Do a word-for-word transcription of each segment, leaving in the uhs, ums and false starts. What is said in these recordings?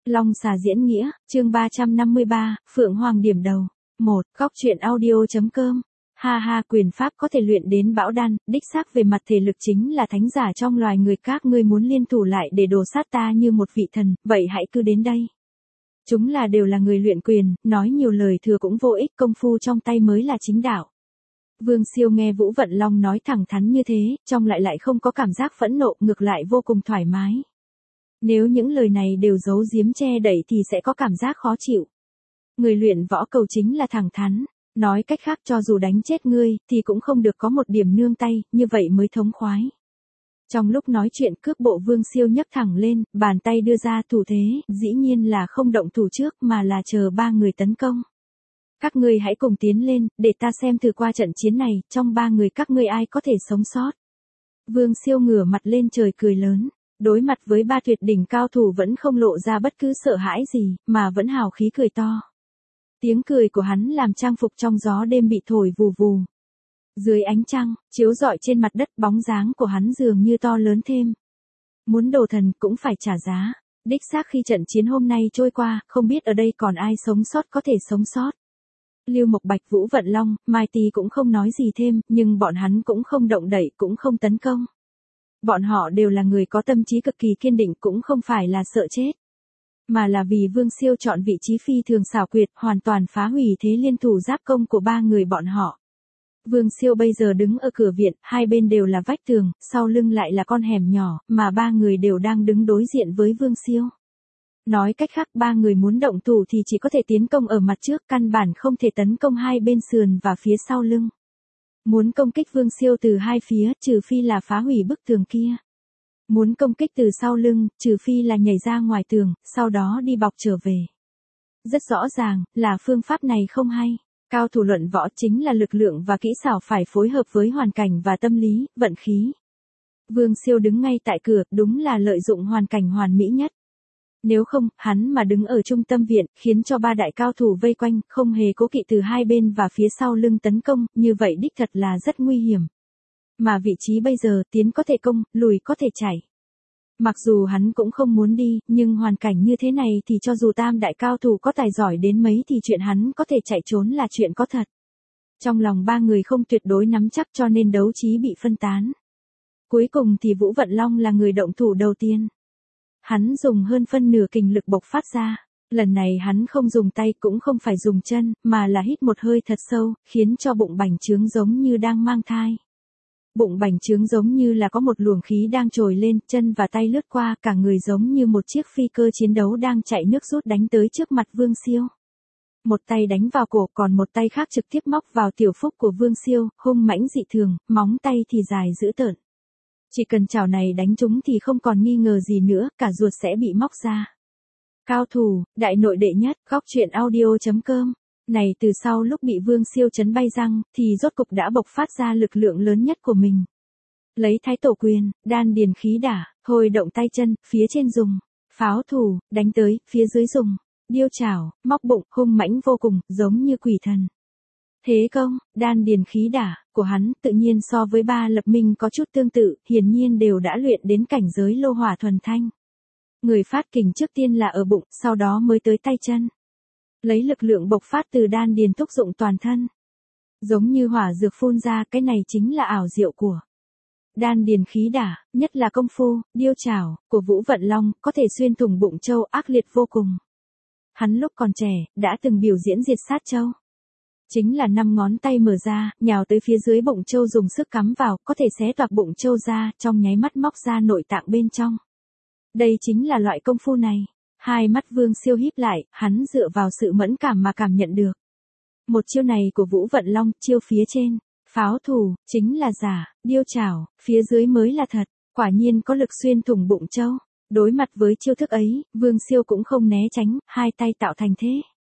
Long xà diễn nghĩa, chương ba trăm năm mươi ba, Phượng Hoàng điểm đầu. một. Góc truyện audio.com. Ha ha, quyền pháp có thể luyện đến bão đan, đích xác về mặt thể lực chính là thánh giả trong loài người, các ngươi muốn liên thủ lại để đổ sát ta như một vị thần, vậy hãy cứ đến đây. Chúng là đều là người luyện quyền, nói nhiều lời thừa cũng vô ích, công phu trong tay mới là chính đạo. Vương Siêu nghe Vũ Vận Long nói thẳng thắn như thế, trong lại lại không có cảm giác phẫn nộ, ngược lại vô cùng thoải mái. Nếu những lời này đều giấu giếm che đậy thì sẽ có cảm giác khó chịu. Người luyện võ cầu chính là thẳng thắn, nói cách khác cho dù đánh chết ngươi, thì cũng không được có một điểm nương tay, như vậy mới thống khoái. Trong lúc nói chuyện cước bộ Vương Siêu nhấc thẳng lên, bàn tay đưa ra thủ thế, dĩ nhiên là không động thủ trước mà là chờ ba người tấn công. Các ngươi hãy cùng tiến lên, để ta xem thử qua trận chiến này, trong ba người các ngươi ai có thể sống sót. Vương Siêu ngửa mặt lên trời cười lớn. Đối mặt với ba tuyệt đỉnh cao thủ vẫn không lộ ra bất cứ sợ hãi gì, mà vẫn hào khí cười to. Tiếng cười của hắn làm trang phục trong gió đêm bị thổi vù vù. Dưới ánh trăng, chiếu rọi trên mặt đất, bóng dáng của hắn dường như to lớn thêm. Muốn đồ thần cũng phải trả giá. Đích xác khi trận chiến hôm nay trôi qua, không biết ở đây còn ai sống sót có thể sống sót. Lưu Mộc Bạch, Vũ Vận Long, Mai Tý cũng không nói gì thêm, nhưng bọn hắn cũng không động đậy, cũng không tấn công. Bọn họ đều là người có tâm trí cực kỳ kiên định, cũng không phải là sợ chết, mà là vì Vương Siêu chọn vị trí phi thường xảo quyệt, hoàn toàn phá hủy thế liên thủ giáp công của ba người bọn họ. Vương Siêu bây giờ đứng ở cửa viện, hai bên đều là vách tường, sau lưng lại là con hẻm nhỏ, mà ba người đều đang đứng đối diện với Vương Siêu. Nói cách khác, ba người muốn động thủ thì chỉ có thể tiến công ở mặt trước, căn bản không thể tấn công hai bên sườn và phía sau lưng. Muốn công kích Vương Siêu từ hai phía, trừ phi là phá hủy bức tường kia. Muốn công kích từ sau lưng, trừ phi là nhảy ra ngoài tường, sau đó đi bọc trở về. Rất rõ ràng, là phương pháp này không hay. Cao thủ luận võ chính là lực lượng và kỹ xảo phải phối hợp với hoàn cảnh và tâm lý, vận khí. Vương Siêu đứng ngay tại cửa, đúng là lợi dụng hoàn cảnh hoàn mỹ nhất. Nếu không, hắn mà đứng ở trung tâm viện, khiến cho ba đại cao thủ vây quanh, không hề cố kỵ từ hai bên và phía sau lưng tấn công, như vậy đích thật là rất nguy hiểm. Mà vị trí bây giờ, tiến có thể công, lùi có thể chạy. Mặc dù hắn cũng không muốn đi, nhưng hoàn cảnh như thế này thì cho dù tam đại cao thủ có tài giỏi đến mấy thì chuyện hắn có thể chạy trốn là chuyện có thật. Trong lòng ba người không tuyệt đối nắm chắc cho nên đấu trí bị phân tán. Cuối cùng thì Vũ Vận Long là người động thủ đầu tiên. Hắn dùng hơn phân nửa kình lực bộc phát ra. Lần này hắn không dùng tay cũng không phải dùng chân, mà là hít một hơi thật sâu, khiến cho bụng bành trướng giống như đang mang thai. Bụng bành trướng giống như là có một luồng khí đang trồi lên, chân và tay lướt qua, cả người giống như một chiếc phi cơ chiến đấu đang chạy nước rút đánh tới trước mặt Vương Siêu. Một tay đánh vào cổ, còn một tay khác trực tiếp móc vào tiểu phúc của Vương Siêu, hung mãnh dị thường, móng tay thì dài dữ tợn. Chỉ cần chảo này đánh trúng thì không còn nghi ngờ gì nữa, cả ruột sẽ bị móc ra. Cao thủ, đại nội đệ nhất, góc truyện audio.com. Này từ sau lúc bị Vương Siêu chấn bay răng, thì rốt cục đã bộc phát ra lực lượng lớn nhất của mình. Lấy thái tổ quyền, đan điền khí đả, thôi động tay chân, phía trên dùng, pháo thủ, đánh tới, phía dưới dùng, điêu chảo, móc bụng, hung mãnh vô cùng, giống như quỷ thần. Thế công, đan điền khí đả, của hắn, tự nhiên so với ba lập minh có chút tương tự, hiển nhiên đều đã luyện đến cảnh giới lô hỏa thuần thanh. Người phát kình trước tiên là ở bụng, sau đó mới tới tay chân. Lấy lực lượng bộc phát từ đan điền thúc dụng toàn thân. Giống như hỏa dược phun ra, cái này chính là ảo diệu của đan điền khí đả, nhất là công phu, điêu chảo, của Vũ Vận Long, có thể xuyên thủng bụng trâu, ác liệt vô cùng. Hắn lúc còn trẻ, đã từng biểu diễn diệt sát trâu. Chính là năm ngón tay mở ra, nhào tới phía dưới bụng trâu dùng sức cắm vào, có thể xé toạc bụng trâu ra, trong nháy mắt móc ra nội tạng bên trong. Đây chính là loại công phu này. Hai mắt Vương Siêu híp lại, hắn dựa vào sự mẫn cảm mà cảm nhận được. Một chiêu này của Vũ Vận Long, chiêu phía trên, pháo thủ, chính là giả, điêu chảo, phía dưới mới là thật, quả nhiên có lực xuyên thủng bụng trâu. Đối mặt với chiêu thức ấy, Vương Siêu cũng không né tránh, hai tay tạo thành thế.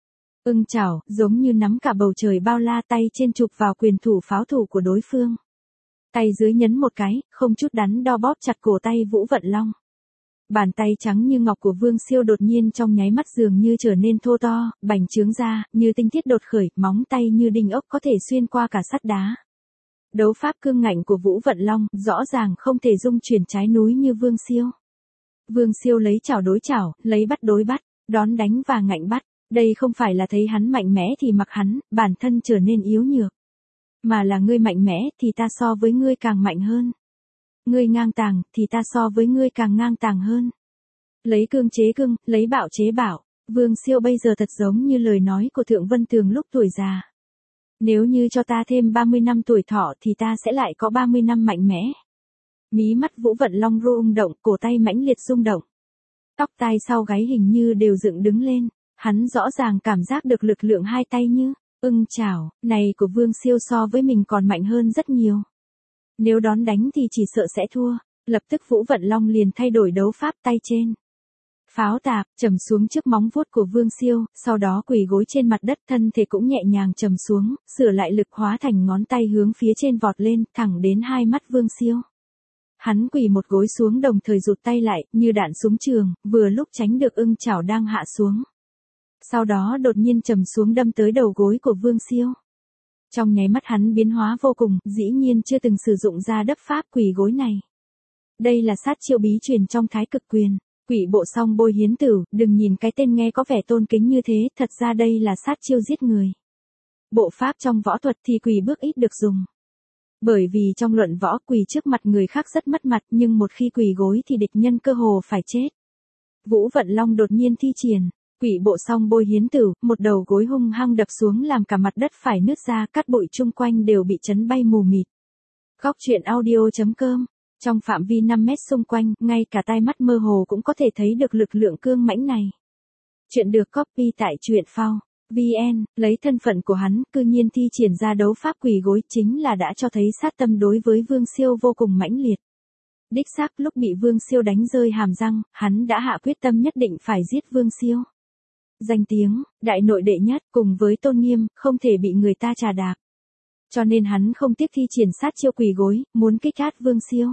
Ưng chảo, giống như nắm cả bầu trời bao la, tay trên chụp vào quyền thủ pháo thủ của đối phương. Tay dưới nhấn một cái, không chút đắn đo bóp chặt cổ tay Vũ Vận Long. Bàn tay trắng như ngọc của Vương Siêu đột nhiên trong nháy mắt dường như trở nên thô to, bành trướng ra, như tinh thiết đột khởi, móng tay như đinh ốc có thể xuyên qua cả sắt đá. Đấu pháp cương ngạnh của Vũ Vận Long, rõ ràng không thể dung chuyển trái núi như Vương Siêu. Vương Siêu lấy chảo đối chảo, lấy bắt đối bắt, đón đánh và ngạnh bắt. Đây không phải là thấy hắn mạnh mẽ thì mặc hắn, bản thân trở nên yếu nhược. Mà là ngươi mạnh mẽ thì ta so với ngươi càng mạnh hơn. Ngươi ngang tàng thì ta so với ngươi càng ngang tàng hơn. Lấy cương chế cương, lấy bạo chế bạo. Vương Siêu bây giờ thật giống như lời nói của Thượng Vân Tường lúc tuổi già. Nếu như cho ta thêm ba mươi năm tuổi thọ thì ta sẽ lại có ba mươi năm mạnh mẽ. Mí mắt Vũ Vận Long rung động, cổ tay mãnh liệt rung động. Tóc tai sau gáy hình như đều dựng đứng lên, hắn rõ ràng cảm giác được lực lượng hai tay như ưng chảo này của Vương Siêu so với mình còn mạnh hơn rất nhiều. Nếu đón đánh thì chỉ sợ sẽ thua, lập tức Vũ Vận Long liền thay đổi đấu pháp tay trên. Pháo tạp, trầm xuống trước móng vuốt của Vương Siêu, sau đó quỳ gối trên mặt đất, thân thể cũng nhẹ nhàng trầm xuống, sửa lại lực hóa thành ngón tay hướng phía trên vọt lên, thẳng đến hai mắt Vương Siêu. Hắn quỳ một gối xuống đồng thời rụt tay lại, như đạn súng trường, vừa lúc tránh được ưng chảo đang hạ xuống. Sau đó đột nhiên trầm xuống đâm tới đầu gối của Vương Siêu. Trong nháy mắt hắn biến hóa vô cùng, dĩ nhiên chưa từng sử dụng ra đấp pháp quỳ gối này. Đây là sát chiêu bí truyền trong Thái Cực Quyền. Quỷ bộ song bôi hiến tử, đừng nhìn cái tên nghe có vẻ tôn kính như thế, thật ra đây là sát chiêu giết người. Bộ pháp trong võ thuật thì quỳ bước ít được dùng. Bởi vì trong luận võ quỳ trước mặt người khác rất mất mặt, nhưng một khi quỳ gối thì địch nhân cơ hồ phải chết. Vũ Vận Long đột nhiên thi triển, quỷ bộ song bôi hiến tử, một đầu gối hung hăng đập xuống làm cả mặt đất phải nứt ra, cát bụi chung quanh đều bị chấn bay mù mịt. Góc truyện audio chấm com. Trong phạm vi năm mét xung quanh, ngay cả tai mắt mơ hồ cũng có thể thấy được lực lượng cương mãnh này. Chuyện được copy tại truyện phao chấm vn, lấy thân phận của hắn, cư nhiên thi triển ra đấu pháp quỳ gối chính là đã cho thấy sát tâm đối với Vương Siêu vô cùng mãnh liệt. Đích xác lúc bị Vương Siêu đánh rơi hàm răng, hắn đã hạ quyết tâm nhất định phải giết Vương Siêu. Danh tiếng, đại nội đệ nhất, cùng với tôn nghiêm, không thể bị người ta trà đạp. Cho nên hắn không tiếc thi triển sát chiêu quỳ gối, muốn kích át Vương Siêu.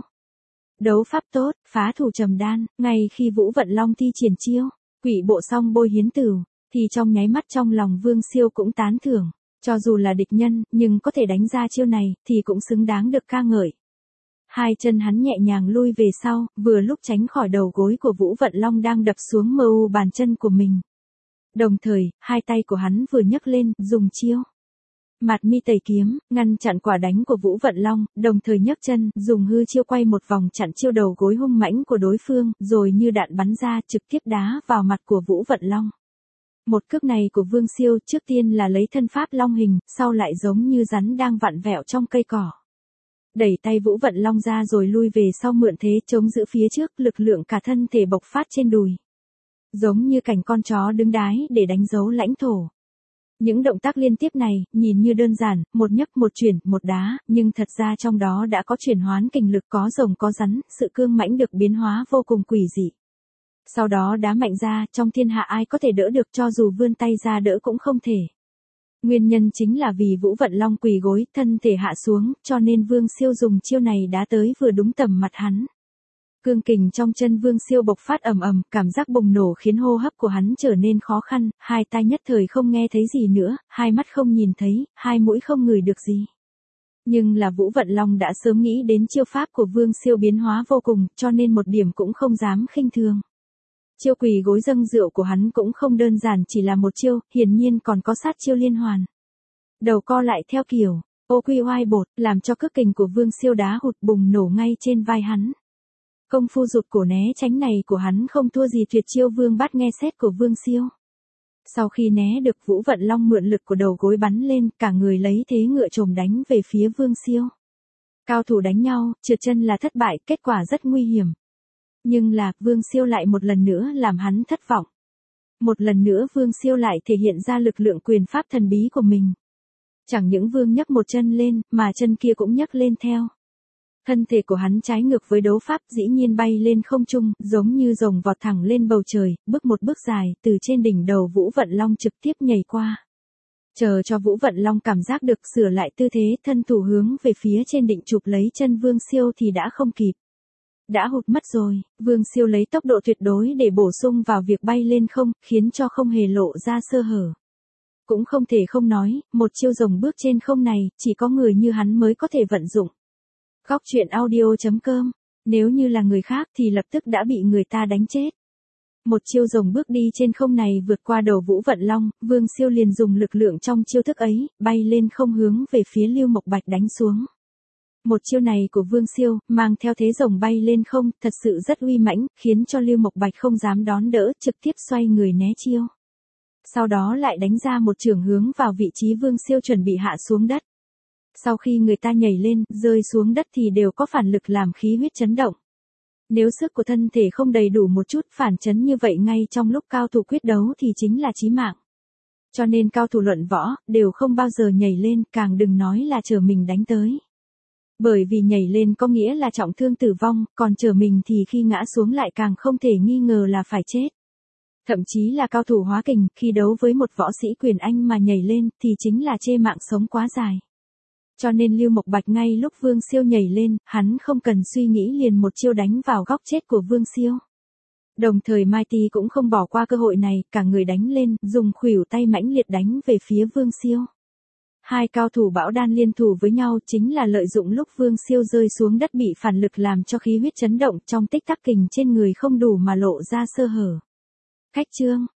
Đấu pháp tốt, phá thủ trầm đan, ngay khi Vũ Vận Long thi triển chiêu, quỷ bộ song bôi hiến tử, thì trong nháy mắt trong lòng Vương Siêu cũng tán thưởng, cho dù là địch nhân, nhưng có thể đánh ra chiêu này, thì cũng xứng đáng được ca ngợi. Hai chân hắn nhẹ nhàng lui về sau, vừa lúc tránh khỏi đầu gối của Vũ Vận Long đang đập xuống mờ u bàn chân của mình. Đồng thời, hai tay của hắn vừa nhấc lên, dùng chiêu Mạt mi tẩy kiếm, ngăn chặn quả đánh của Vũ Vận Long, đồng thời nhấc chân, dùng hư chiêu quay một vòng chặn chiêu đầu gối hung mãnh của đối phương, rồi như đạn bắn ra trực tiếp đá vào mặt của Vũ Vận Long. Một cước này của Vương Siêu trước tiên là lấy thân pháp long hình, sau lại giống như rắn đang vặn vẹo trong cây cỏ. Đẩy tay Vũ Vận Long ra rồi lui về sau mượn thế chống giữ phía trước, lực lượng cả thân thể bộc phát trên đùi. Giống như cảnh con chó đứng đái để đánh dấu lãnh thổ. Những động tác liên tiếp này, nhìn như đơn giản, một nhấc một chuyển, một đá, nhưng thật ra trong đó đã có chuyển hoán kình lực, có rồng có rắn, sự cương mãnh được biến hóa vô cùng quỷ dị. Sau đó đá mạnh ra, trong thiên hạ ai có thể đỡ được, cho dù vươn tay ra đỡ cũng không thể. Nguyên nhân chính là vì Vũ Vận Long quỳ gối, thân thể hạ xuống, cho nên Vương Siêu dùng chiêu này đá tới vừa đúng tầm mặt hắn. Cương kình trong chân Vương Siêu bộc phát ầm ầm, cảm giác bùng nổ khiến hô hấp của hắn trở nên khó khăn, hai tai nhất thời không nghe thấy gì nữa, hai mắt không nhìn thấy, hai mũi không ngửi được gì. Nhưng là Vũ Vận Long đã sớm nghĩ đến chiêu pháp của Vương Siêu biến hóa vô cùng, cho nên một điểm cũng không dám khinh thường. Chiêu quỳ gối dâng rượu của hắn cũng không đơn giản chỉ là một chiêu, hiển nhiên còn có sát chiêu liên hoàn. Đầu co lại theo kiểu ô quy oai bột, làm cho cước kình của Vương Siêu đá hụt bùng nổ ngay trên vai hắn. Công phu rụt cổ né tránh này của hắn không thua gì tuyệt chiêu Vương Bát nghe xét của Vương Siêu. Sau khi né được, Vũ Vận Long mượn lực của đầu gối bắn lên, cả người lấy thế ngựa chồm đánh về phía Vương Siêu. Cao thủ đánh nhau, trượt chân là thất bại, kết quả rất nguy hiểm. Nhưng là, Vương Siêu lại một lần nữa làm hắn thất vọng. Một lần nữa Vương Siêu lại thể hiện ra lực lượng quyền pháp thần bí của mình. Chẳng những Vương nhấc một chân lên, mà chân kia cũng nhấc lên theo. Thân thể của hắn trái ngược với đấu pháp, dĩ nhiên bay lên không trung, giống như rồng vọt thẳng lên bầu trời, bước một bước dài, từ trên đỉnh đầu Vũ Vận Long trực tiếp nhảy qua. Chờ cho Vũ Vận Long cảm giác được, sửa lại tư thế, thân thủ hướng về phía trên định chụp lấy chân Vương Siêu thì đã không kịp. Đã hụt mất rồi, Vương Siêu lấy tốc độ tuyệt đối để bổ sung vào việc bay lên không, khiến cho không hề lộ ra sơ hở. Cũng không thể không nói, một chiêu rồng bước trên không này, chỉ có người như hắn mới có thể vận dụng. Góc truyện audio chấm com, nếu như là người khác thì lập tức đã bị người ta đánh chết. Một chiêu rồng bước đi trên không này vượt qua đầu Vũ Vận Long, Vương Siêu liền dùng lực lượng trong chiêu thức ấy, bay lên không hướng về phía Lưu Mộc Bạch đánh xuống. Một chiêu này của Vương Siêu, mang theo thế rồng bay lên không, thật sự rất uy mãnh, khiến cho Lưu Mộc Bạch không dám đón đỡ, trực tiếp xoay người né chiêu. Sau đó lại đánh ra một chưởng hướng vào vị trí Vương Siêu chuẩn bị hạ xuống đất. Sau khi người ta nhảy lên, rơi xuống đất thì đều có phản lực làm khí huyết chấn động. Nếu sức của thân thể không đầy đủ một chút phản chấn như vậy ngay trong lúc cao thủ quyết đấu thì chính là chí mạng. Cho nên cao thủ luận võ, đều không bao giờ nhảy lên, càng đừng nói là chờ mình đánh tới. Bởi vì nhảy lên có nghĩa là trọng thương tử vong, còn chờ mình thì khi ngã xuống lại càng không thể nghi ngờ là phải chết. Thậm chí là cao thủ hóa kình, khi đấu với một võ sĩ quyền Anh mà nhảy lên, thì chính là chê mạng sống quá dài. Cho nên Lưu Mộc Bạch ngay lúc Vương Siêu nhảy lên, hắn không cần suy nghĩ liền một chiêu đánh vào góc chết của Vương Siêu. Đồng thời Mai Ti cũng không bỏ qua cơ hội này, cả người đánh lên, dùng khuỷu tay mãnh liệt đánh về phía Vương Siêu. Hai cao thủ bão đan liên thủ với nhau chính là lợi dụng lúc Vương Siêu rơi xuống đất bị phản lực làm cho khí huyết chấn động trong tích tắc kình trên người không đủ mà lộ ra sơ hở. Khách chương